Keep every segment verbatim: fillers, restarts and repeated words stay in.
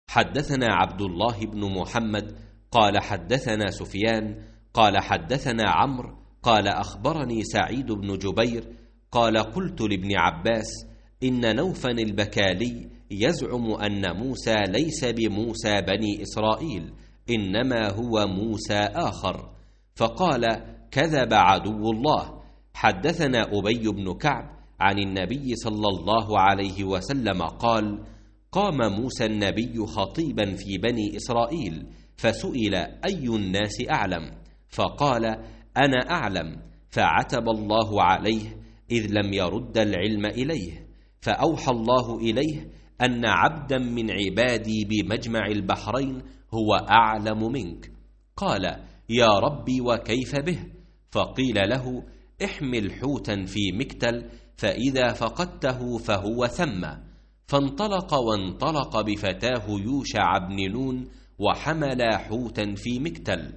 حدثنا عبد الله بن محمد قال حدثنا سفيان قال حدثنا عمرو قال أخبرني سعيد بن جبير قال قلت لابن عباس إن نوفا البكالي يزعم أن موسى ليس بموسى بني إسرائيل إنما هو موسى آخر، فقال كذب عدو الله. حدثنا أبي بن كعب عن النبي صلى الله عليه وسلم قال قام موسى النبي خطيبا في بني إسرائيل فسئل أي الناس أعلم، فقال أنا أعلم، فعتب الله عليه إذ لم يرد العلم إليه، فأوحى الله إليه أن عبدا من عبادي بمجمع البحرين هو أعلم منك. قال يا ربي وكيف به؟ فقيل له احمل حوتا في مكتل فإذا فقدته فهو ثم. فانطلق وانطلق بفتاه يوشع بن نون وحملا حوتا في مكتل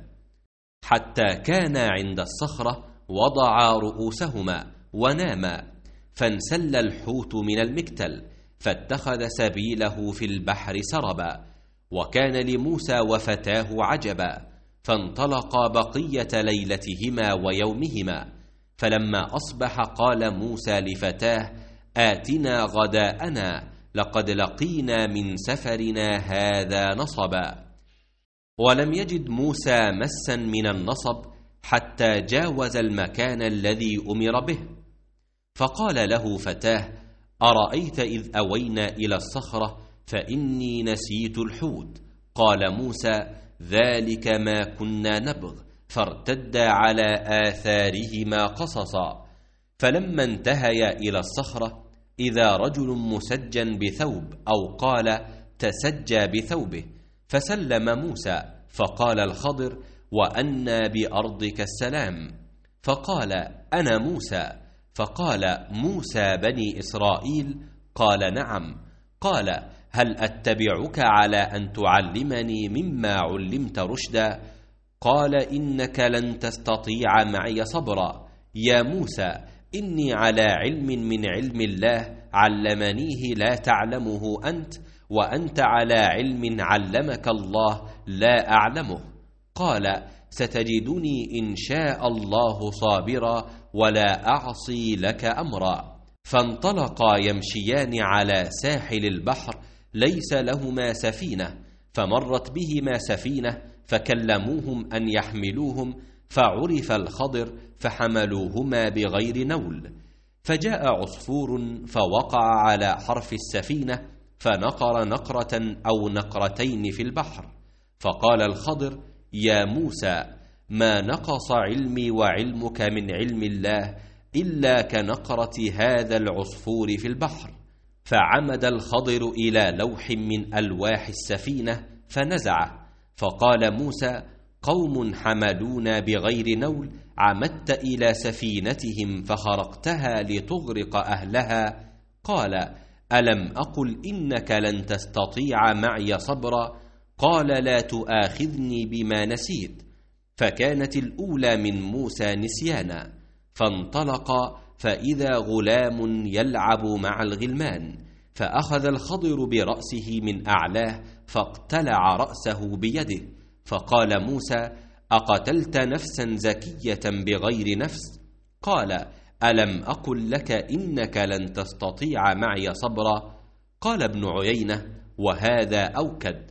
حتى كان عند الصخرة وضعا رؤوسهما وناما، فانسل الحوت من المكتل فاتخذ سبيله في البحر سربا. وكان لموسى وفتاه عجبا، فانطلقا بقية ليلتهما ويومهما. فلما أصبح قال موسى لفتاه آتنا غداءنا لقد لقينا من سفرنا هذا نصبا. ولم يجد موسى مسا من النصب حتى جاوز المكان الذي أمر به، فقال له فتاه أرأيت إذ أوينا إلى الصخرة فإني نسيت الحوت؟ قال موسى ذلك ما كنا نبغ، فارتدا على آثارهما قصصا. فلما انتهيا إلى الصخرة إذا رجل مسجى بثوب أو قال تسجى بثوبه، فسلم موسى، فقال الخضر وأنى بأرضك السلام؟ فقال أنا موسى. فقال موسى بني إسرائيل؟ قال نعم. قال هل أتبعك على أن تعلمني مما علمت رشدا؟ قال إنك لن تستطيع معي صبرا. يا موسى إني على علم من علم الله علمنيه لا تعلمه أنت، وأنت على علم علمك الله لا أعلمه. قال ستجدني إن شاء الله صابرا ولا أعصي لك أمرا. فانطلقا يمشيان على ساحل البحر ليس لهما سفينة، فمرت بهما سفينة فكلموهم أن يحملوهم، فعرف الخضر فحملوهما بغير نول. فجاء عصفور فوقع على حرف السفينة فنقر نقرة أو نقرتين في البحر. فقال الخضر يا موسى ما نقص علمي وعلمك من علم الله إلا كنقرة هذا العصفور في البحر. فعمد الخضر إلى لوح من ألواح السفينة فنزعه، فقال موسى قوم حملونا بغير نول، عمدت إلى سفينتهم فخرقتها لتغرق أهلها. قال ألم أقل إنك لن تستطيع معي صبرا؟ قال لا تؤاخذني بما نسيت. فكانت الأولى من موسى نسيانا. فانطلقا فإذا غلام يلعب مع الغلمان، فأخذ الخضر برأسه من أعلاه فاقتلع رأسه بيده. فقال موسى أقتلت نفسا زكية بغير نفس؟ قال ألم أقل لك إنك لن تستطيع معي صبرا؟ قال ابن عيينة وهذا أوكد.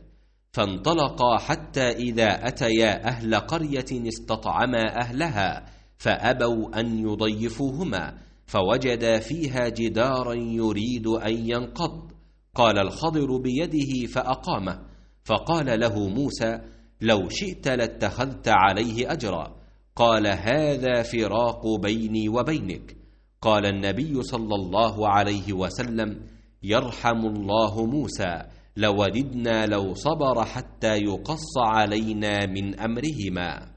فانطلقا حتى إذا أتيا أهل قرية استطعما أهلها فأبوا أن يضيفوهما، فوجدا فيها جدارا يريد أن ينقض. قال الخضر بيده فأقامه. فقال له موسى لو شئت لاتخذت عليه أجرا. قال هذا فراق بيني وبينك. قال النبي صلى الله عليه وسلم يرحم الله موسى، لوددنا لو صبر حتى يقص علينا من أمرهما.